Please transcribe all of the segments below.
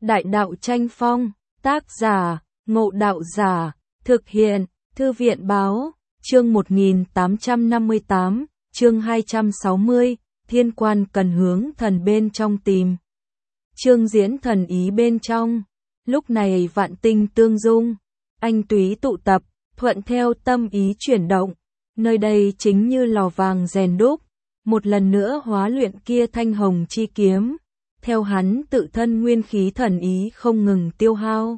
Đại đạo tranh phong, tác giả, Ngộ Đạo Giả, thực hiện, Thư viện báo, chương 1858, chương 260, thiên quan cần hướng thần bên trong tìm. Chương diễn thần ý bên trong, lúc này vạn tinh tương dung, anh túy tụ tập, thuận theo tâm ý chuyển động, nơi đây chính như lò vàng rèn đúc, một lần nữa hóa luyện kia thanh hồng chi kiếm, theo hắn tự thân nguyên khí thần ý không ngừng tiêu hao.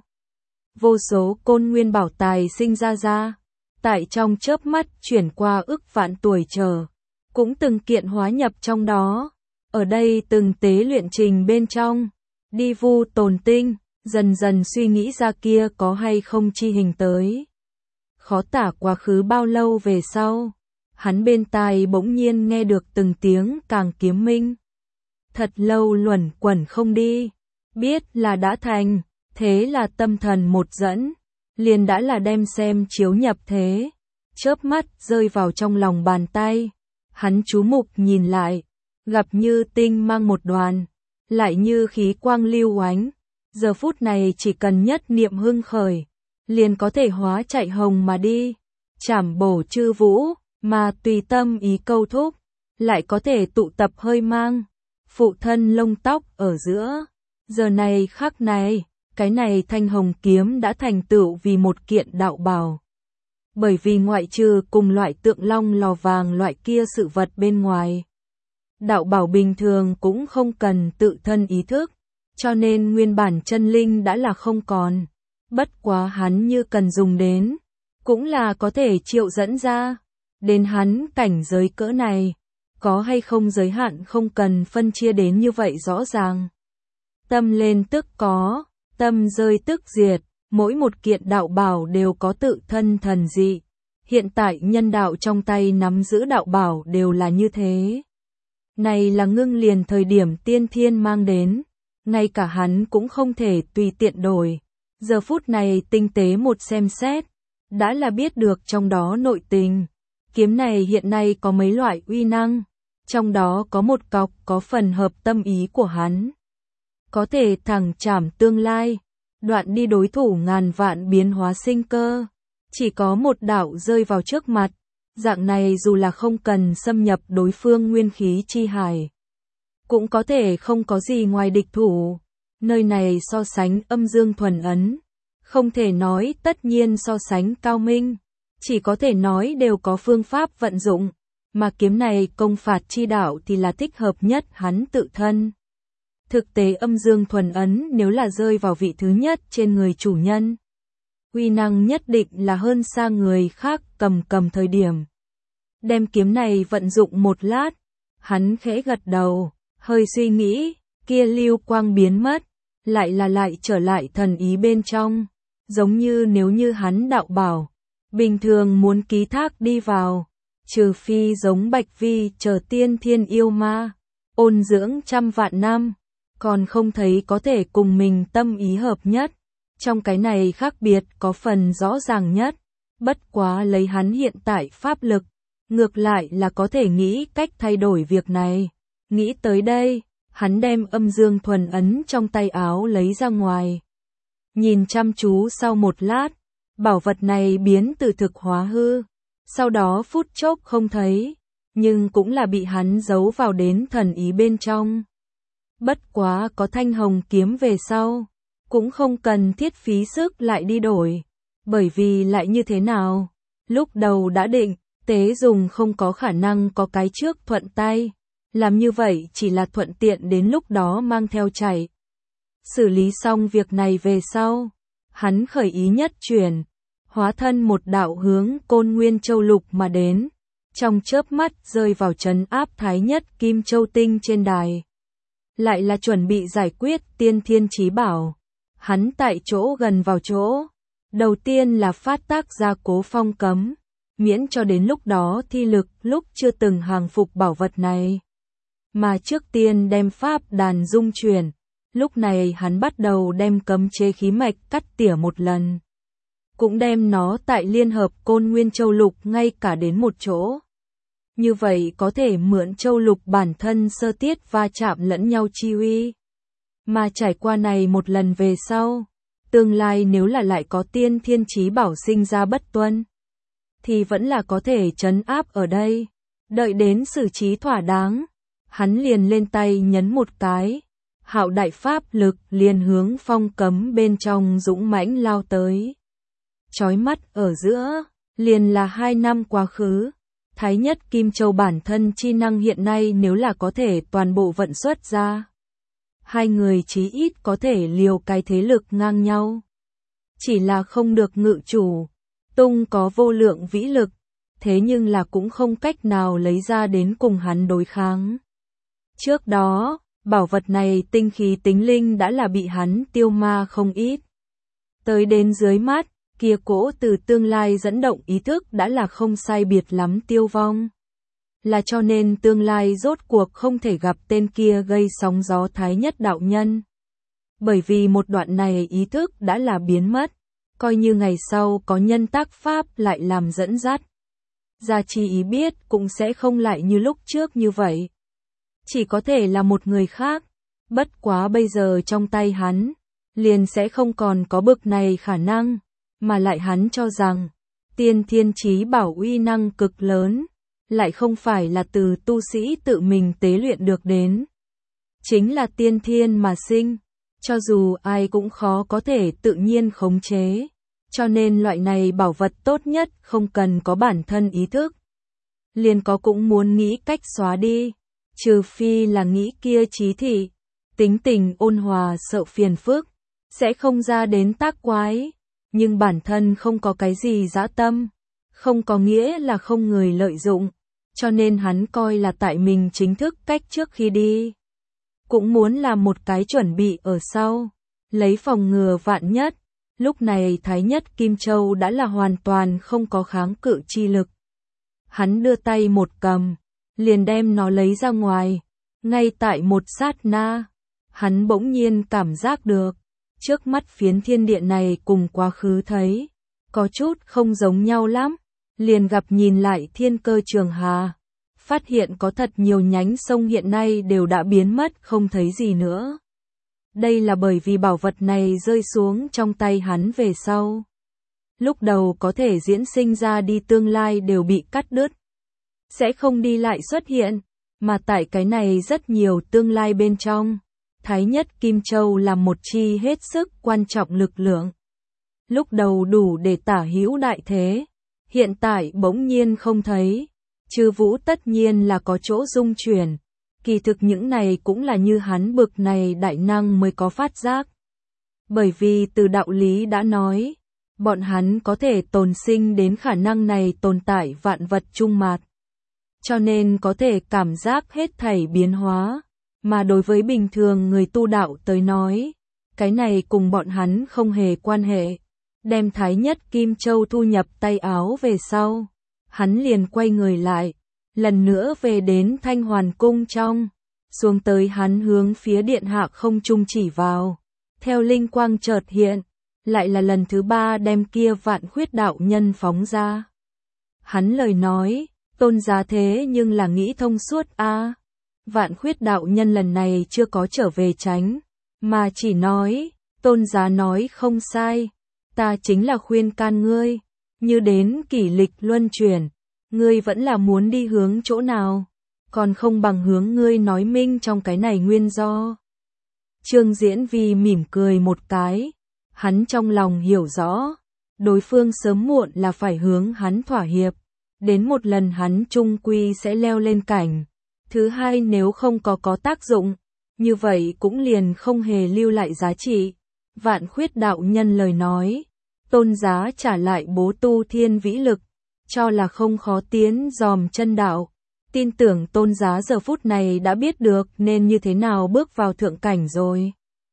Vô số côn nguyên bảo tài sinh ra, tại trong chớp mắt chuyển qua ức vạn tuổi chờ, cũng từng kiện hóa nhập trong đó, ở đây từng tế luyện trình bên trong, đi vu tồn tinh, dần dần suy nghĩ ra kia có hay không chi hình tới. Khó tả quá khứ bao lâu về sau, hắn bên tai bỗng nhiên nghe được từng tiếng càng kiếm minh. Thật lâu luẩn quẩn không đi, biết là đã thành, thế là tâm thần một dẫn, liền đã là đem xem chiếu nhập thế, chớp mắt rơi vào trong lòng bàn tay, hắn chú mục nhìn lại, gặp như tinh mang một đoàn, lại như khí quang lưu oánh, giờ phút này chỉ cần nhất niệm hưng khởi, liền có thể hóa chạy hồng mà đi, chảm bổ chư vũ, mà tùy tâm ý câu thúc, lại có thể tụ tập hơi mang, phụ thân lông tóc ở giữa. Giờ này khắc này, cái này thanh hồng kiếm đã thành tựu vì một kiện đạo bào. Bởi vì ngoại trừ cùng loại tượng long lò vàng loại kia sự vật bên ngoài, đạo bảo bình thường cũng không cần tự thân ý thức, cho nên nguyên bản chân linh đã là không còn. Bất quá hắn như cần dùng đến, cũng là có thể triệu dẫn ra. Đến hắn cảnh giới cỡ này, có hay không giới hạn không cần phân chia đến như vậy rõ ràng. Tâm lên tức có, tâm rơi tức diệt, mỗi một kiện đạo bảo đều có tự thân thần dị. Hiện tại nhân đạo trong tay nắm giữ đạo bảo đều là như thế. Này là ngưng liền thời điểm tiên thiên mang đến, ngay cả hắn cũng không thể tùy tiện đổi. Giờ phút này tinh tế một xem xét, đã là biết được trong đó nội tình. Kiếm này hiện nay có mấy loại uy năng, trong đó có một cọc có phần hợp tâm ý của hắn. Có thể thẳng chảm tương lai, đoạn đi đối thủ ngàn vạn biến hóa sinh cơ. Chỉ có một đạo rơi vào trước mặt, dạng này dù là không cần xâm nhập đối phương nguyên khí chi hải, cũng có thể không có gì ngoài địch thủ. Nơi này so sánh âm dương thuần ấn, không thể nói tất nhiên so sánh cao minh, chỉ có thể nói đều có phương pháp vận dụng, mà kiếm này công phạt chi đạo thì là thích hợp nhất hắn tự thân. Thực tế âm dương thuần ấn nếu là rơi vào vị thứ nhất trên người chủ nhân, uy năng nhất định là hơn xa người khác cầm thời điểm. Đem kiếm này vận dụng một lát, hắn khẽ gật đầu, hơi suy nghĩ, kia lưu quang biến mất, lại trở lại thần ý bên trong, giống như nếu như hắn đạo bảo, bình thường muốn ký thác đi vào, trừ phi giống Bạch Vi chờ tiên thiên yêu ma, ôn dưỡng trăm vạn năm, còn không thấy có thể cùng mình tâm ý hợp nhất. Trong cái này khác biệt có phần rõ ràng nhất, bất quá lấy hắn hiện tại pháp lực, ngược lại là có thể nghĩ cách thay đổi việc này. Nghĩ tới đây, hắn đem âm dương thuần ấn trong tay áo lấy ra ngoài. Nhìn chăm chú sau một lát, bảo vật này biến từ thực hóa hư, sau đó phút chốc không thấy, nhưng cũng là bị hắn giấu vào đến thần ý bên trong. Bất quá có thanh hồng kiếm về sau, cũng không cần thiết phí sức lại đi đổi, bởi vì lại như thế nào, lúc đầu đã định, tế dùng không có khả năng có cái trước thuận tay, làm như vậy chỉ là thuận tiện đến lúc đó mang theo chạy. Xử lý xong việc này về sau, hắn khởi ý nhất chuyển, hóa thân một đạo hướng Côn Nguyên Châu Lục mà đến, trong chớp mắt rơi vào trấn áp thái nhất Kim Châu Tinh trên đài. Lại là chuẩn bị giải quyết tiên thiên chí bảo. Hắn tại chỗ gần vào chỗ, đầu tiên là phát tác ra cố phong cấm, miễn cho đến lúc đó thi lực lúc chưa từng hàng phục bảo vật này. Mà trước tiên đem pháp đàn dung chuyển, lúc này hắn bắt đầu đem cấm chế khí mạch cắt tỉa một lần. Cũng đem nó tại liên hợp Côn Nguyên Châu Lục ngay cả đến một chỗ. Như vậy có thể mượn Châu Lục bản thân sơ tiết va chạm lẫn nhau chi uy. Mà trải qua này một lần về sau, tương lai nếu là lại có tiên thiên chí bảo sinh ra bất tuân, thì vẫn là có thể trấn áp ở đây. Đợi đến xử trí thỏa đáng, hắn liền lên tay nhấn một cái, hạo đại pháp lực liền hướng phong cấm bên trong dũng mãnh lao tới. Chói mắt ở giữa, liền là 2 năm quá khứ, Thái Nhất Kim Châu bản thân chi năng hiện nay nếu là có thể toàn bộ vận xuất ra, hai người chí ít có thể liều cái thế lực ngang nhau. Chỉ là không được ngự chủ, tung có vô lượng vĩ lực, thế nhưng là cũng không cách nào lấy ra đến cùng hắn đối kháng. Trước đó, bảo vật này tinh khí tính linh đã là bị hắn tiêu ma không ít. Tới đến dưới mắt, kia cỗ từ tương lai dẫn động ý thức đã là không sai biệt lắm tiêu vong. Là cho nên tương lai rốt cuộc không thể gặp tên kia gây sóng gió Thái Nhất đạo nhân. Bởi vì một đoạn này ý thức đã là biến mất, coi như ngày sau có nhân tác pháp lại làm dẫn dắt. Gia Chi ý biết cũng sẽ không lại như lúc trước như vậy. Chỉ có thể là một người khác, bất quá bây giờ trong tay hắn, liền sẽ không còn có bực này khả năng, mà lại hắn cho rằng, tiên thiên chí bảo uy năng cực lớn, lại không phải là từ tu sĩ tự mình tế luyện được đến. Chính là tiên thiên mà sinh, cho dù ai cũng khó có thể tự nhiên khống chế, cho nên loại này bảo vật tốt nhất không cần có bản thân ý thức. Liền có cũng muốn nghĩ cách xóa đi, trừ phi là nghĩ kia trí thị, tính tình ôn hòa sợ phiền phức, sẽ không ra đến tác quái, nhưng bản thân không có cái gì dã tâm, không có nghĩa là không người lợi dụng, cho nên hắn coi là tại mình chính thức cách trước khi đi. Cũng muốn làm một cái chuẩn bị ở sau, lấy phòng ngừa vạn nhất, lúc này Thái Nhất Kim Châu đã là hoàn toàn không có kháng cự chi lực. Hắn đưa tay một cầm, liền đem nó lấy ra ngoài, ngay tại một sát na, hắn bỗng nhiên cảm giác được, trước mắt phiến thiên địa này cùng quá khứ thấy, có chút không giống nhau lắm, liền gặp nhìn lại thiên cơ trường hà, phát hiện có thật nhiều nhánh sông hiện nay đều đã biến mất không thấy gì nữa. Đây là bởi vì bảo vật này rơi xuống trong tay hắn về sau. Lúc đầu có thể diễn sinh ra đi tương lai đều bị cắt đứt, sẽ không đi lại xuất hiện, mà tại cái này rất nhiều tương lai bên trong. Thái Nhất Kim Châu là một chi hết sức quan trọng lực lượng. Lúc đầu đủ để tả hữu đại thế, hiện tại bỗng nhiên không thấy, Chư Vũ tất nhiên là có chỗ dung chuyển, kỳ thực những này cũng là như hắn bực này đại năng mới có phát giác. Bởi vì từ đạo lý đã nói, bọn hắn có thể tồn sinh đến khả năng này tồn tại vạn vật chung mạt. Cho nên có thể cảm giác hết thảy biến hóa. Mà đối với bình thường người tu đạo tới nói, cái này cùng bọn hắn không hề quan hệ. Đem Thái Nhất Kim Châu thu nhập tay áo về sau, hắn liền quay người lại, lần nữa về đến Thanh Hoàn Cung trong, xuống tới hắn hướng phía điện hạ không trung chỉ vào, theo linh quang chợt hiện, lại là lần thứ 3 đem kia Vạn Khuyết đạo nhân phóng ra. Hắn lời nói, tôn giá thế nhưng là nghĩ thông suốt a. Vạn Khuyết đạo nhân lần này chưa có trở về tránh, mà chỉ nói, tôn giá nói không sai, ta chính là khuyên can ngươi, như đến kỷ lịch luân chuyển, ngươi vẫn là muốn đi hướng chỗ nào, còn không bằng hướng ngươi nói minh trong cái này nguyên do. Trương Diễn Vi mỉm cười một cái, hắn trong lòng hiểu rõ, đối phương sớm muộn là phải hướng hắn thỏa hiệp, đến một lần hắn chung quy sẽ leo lên cảnh. Thứ hai nếu không có tác dụng, như vậy cũng liền không hề lưu lại giá trị. Vạn Khuyết đạo nhân lời nói, tôn giá trả lại bố tu thiên vĩ lực, cho là không khó tiến dòm chân đạo. Tin tưởng tôn giá giờ phút này đã biết được nên như thế nào bước vào thượng cảnh rồi.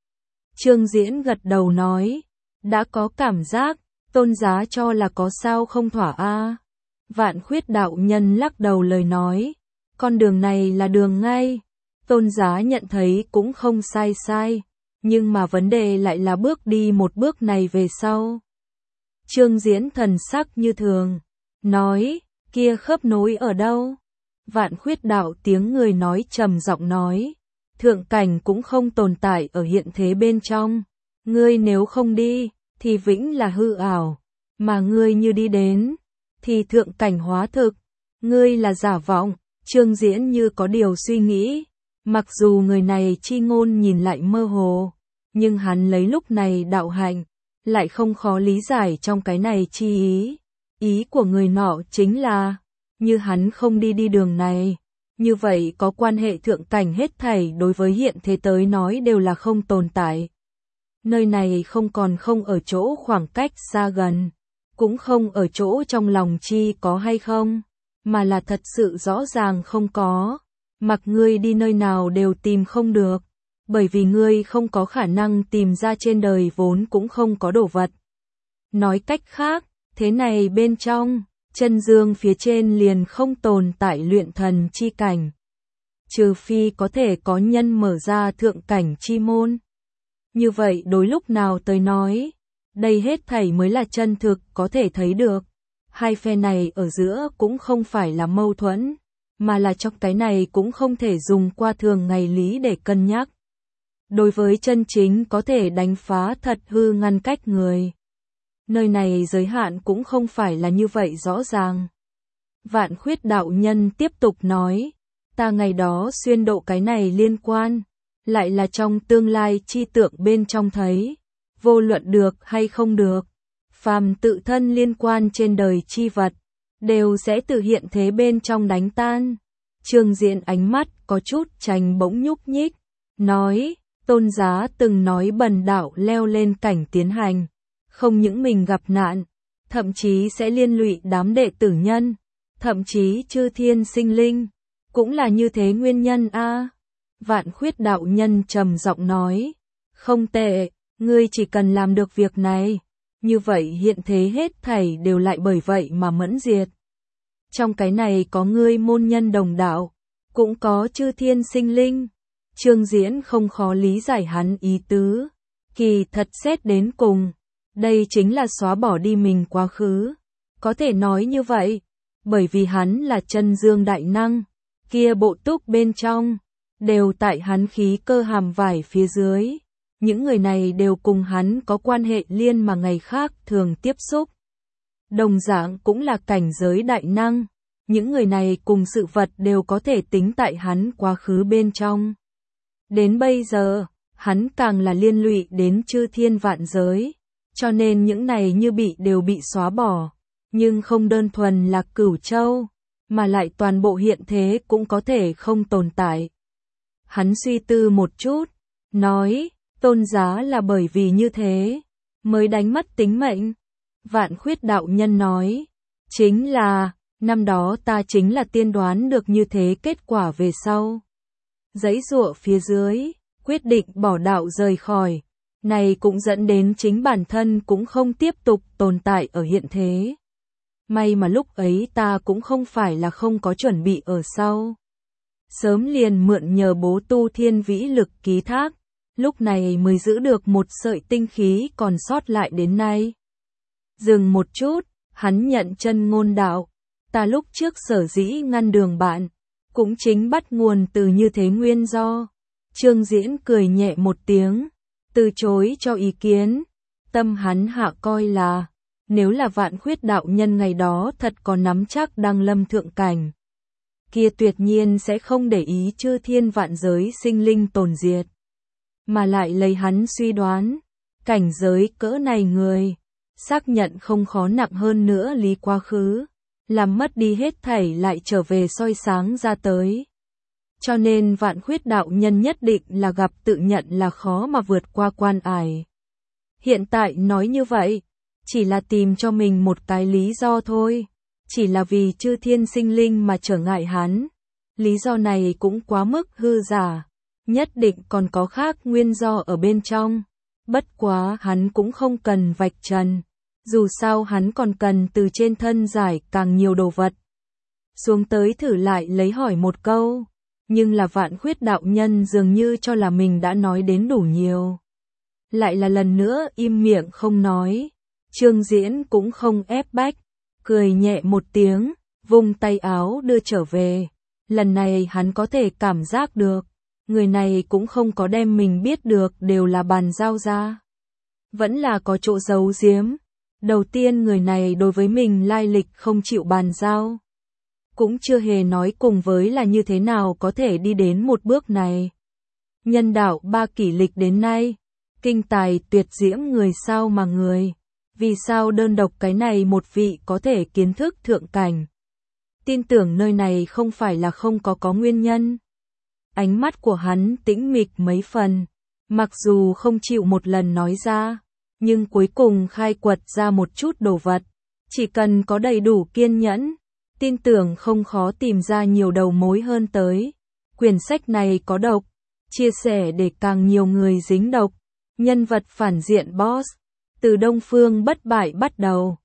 Trương Diễn gật đầu nói, đã có cảm giác, tôn giá cho là có sao không thỏa a. Vạn Khuyết đạo nhân lắc đầu lời nói, con đường này là đường ngay, tôn giá nhận thấy cũng không sai, nhưng mà vấn đề lại là bước đi một bước này về sau. Trương Diễn thần sắc như thường, nói, kia khớp nối ở đâu? Vạn Khuyết đạo tiếng người nói trầm giọng nói, thượng cảnh cũng không tồn tại ở hiện thế bên trong. Ngươi nếu không đi, thì vĩnh là hư ảo, mà ngươi như đi đến, thì thượng cảnh hóa thực, ngươi là giả vọng. Trương Diễn như có điều suy nghĩ, mặc dù người này chi ngôn nhìn lại mơ hồ, nhưng hắn lấy lúc này đạo hạnh, lại không khó lý giải trong cái này chi ý. Ý của người nọ chính là, như hắn không đi đường này, như vậy có quan hệ thượng cảnh hết thảy đối với hiện thế tới nói đều là không tồn tại. Nơi này không còn không ở chỗ khoảng cách xa gần, cũng không ở chỗ trong lòng chi có hay không, mà là thật sự rõ ràng không có, mặc ngươi đi nơi nào đều tìm không được, bởi vì ngươi không có khả năng tìm ra trên đời vốn cũng không có đồ vật. Nói cách khác, thế này bên trong, chân dương phía trên liền không tồn tại luyện thần chi cảnh. Trừ phi có thể có nhân mở ra thượng cảnh chi môn. Như vậy đối lúc nào tới nói, đây hết thảy mới là chân thực có thể thấy được. Hai phe này ở giữa cũng không phải là mâu thuẫn, mà là trong cái này cũng không thể dùng qua thường ngày lý để cân nhắc. Đối với chân chính có thể đánh phá thật hư ngăn cách người. Nơi này giới hạn cũng không phải là như vậy rõ ràng. Vạn Khuyết đạo nhân tiếp tục nói, ta ngày đó xuyên độ cái này liên quan, lại là trong tương lai chi tượng bên trong thấy, vô luận được hay không được, phàm tự thân liên quan trên đời chi vật, đều sẽ từ hiện thế bên trong đánh tan. Trương Diễn ánh mắt có chút chành bỗng nhúc nhích, nói, Tôn Giá từng nói bần đạo leo lên cảnh tiến hành, không những mình gặp nạn, thậm chí sẽ liên lụy đám đệ tử nhân, thậm chí chư thiên sinh linh, cũng là như thế nguyên nhân a. Vạn Khuyết đạo nhân trầm giọng nói, không tệ, ngươi chỉ cần làm được việc này, như vậy hiện thế hết thảy đều lại bởi vậy mà mẫn diệt. Trong cái này có ngươi môn nhân đồng đạo, cũng có chư thiên sinh linh. Trương Diễn không khó lý giải hắn ý tứ, kỳ thật xét đến cùng, đây chính là xóa bỏ đi mình quá khứ. Có thể nói như vậy, bởi vì hắn là chân dương đại năng, kia bộ túc bên trong, đều tại hắn khí cơ hàm vải phía dưới. Những người này đều cùng hắn có quan hệ liên mà ngày khác thường tiếp xúc. Đồng dạng cũng là cảnh giới đại năng, những người này cùng sự vật đều có thể tính tại hắn quá khứ bên trong. Đến bây giờ, hắn càng là liên lụy đến chư thiên vạn giới, cho nên những này như đều bị xóa bỏ, nhưng không đơn thuần là Cửu Châu, mà lại toàn bộ hiện thế cũng có thể không tồn tại. Hắn suy tư một chút, nói, Tôn Giá là bởi vì như thế, mới đánh mất tính mệnh. Vạn Khuyết đạo nhân nói, chính là, năm đó ta chính là tiên đoán được như thế kết quả về sau. Giãy giụa phía dưới, quyết định bỏ đạo rời khỏi, này cũng dẫn đến chính bản thân cũng không tiếp tục tồn tại ở hiện thế. May mà lúc ấy ta cũng không phải là không có chuẩn bị ở sau. Sớm liền mượn nhờ bố tu thiên vĩ lực ký thác, lúc này mới giữ được một sợi tinh khí còn sót lại đến nay. Dừng một chút, hắn nhận chân ngôn đạo, ta lúc trước sở dĩ ngăn đường bạn, cũng chính bắt nguồn từ như thế nguyên do. Trương Diễn cười nhẹ một tiếng, từ chối cho ý kiến, tâm hắn hạ coi là, nếu là Vạn Khuyết đạo nhân ngày đó thật có nắm chắc đăng lâm thượng cảnh, kia tuyệt nhiên sẽ không để ý chư thiên vạn giới sinh linh tồn diệt, mà lại lấy hắn suy đoán, cảnh giới cỡ này người, xác nhận không khó nặng hơn nữa lý quá khứ, làm mất đi hết thảy lại trở về soi sáng ra tới. Cho nên Vạn Khuyết đạo nhân nhất định là gặp tự nhận là khó mà vượt qua quan ải. Hiện tại nói như vậy, chỉ là tìm cho mình một cái lý do thôi, chỉ là vì chư thiên sinh linh mà trở ngại hắn. Lý do này cũng quá mức hư giả, nhất định còn có khác nguyên do ở bên trong. Bất quá hắn cũng không cần vạch trần, dù sao hắn còn cần từ trên thân giải càng nhiều đồ vật. Xuống tới thử lại lấy hỏi một câu, nhưng là Vạn Khuyết đạo nhân dường như cho là mình đã nói đến đủ nhiều. Lại là lần nữa im miệng không nói, Trương Diễn cũng không ép bách, cười nhẹ một tiếng, vung tay áo đưa trở về. Lần này hắn có thể cảm giác được, người này cũng không có đem mình biết được đều là bàn giao ra. Vẫn là có chỗ giấu giếm. Đầu tiên người này đối với mình lai lịch không chịu bàn giao. Cũng chưa hề nói cùng với là như thế nào có thể đi đến một bước này. Nhân đạo 3 kỷ lịch đến nay, kinh tài tuyệt diễm người sao mà người. Vì sao đơn độc cái này một vị có thể kiến thức thượng cảnh. Tin tưởng nơi này không phải là không có nguyên nhân. Ánh mắt của hắn tĩnh mịch mấy phần, mặc dù không chịu một lần nói ra, nhưng cuối cùng khai quật ra một chút đồ vật. Chỉ cần có đầy đủ kiên nhẫn, tin tưởng không khó tìm ra nhiều đầu mối hơn tới. Quyển sách này có độc, chia sẻ để càng nhiều người dính độc. Nhân vật phản diện boss, từ Đông Phương bất bại bắt đầu.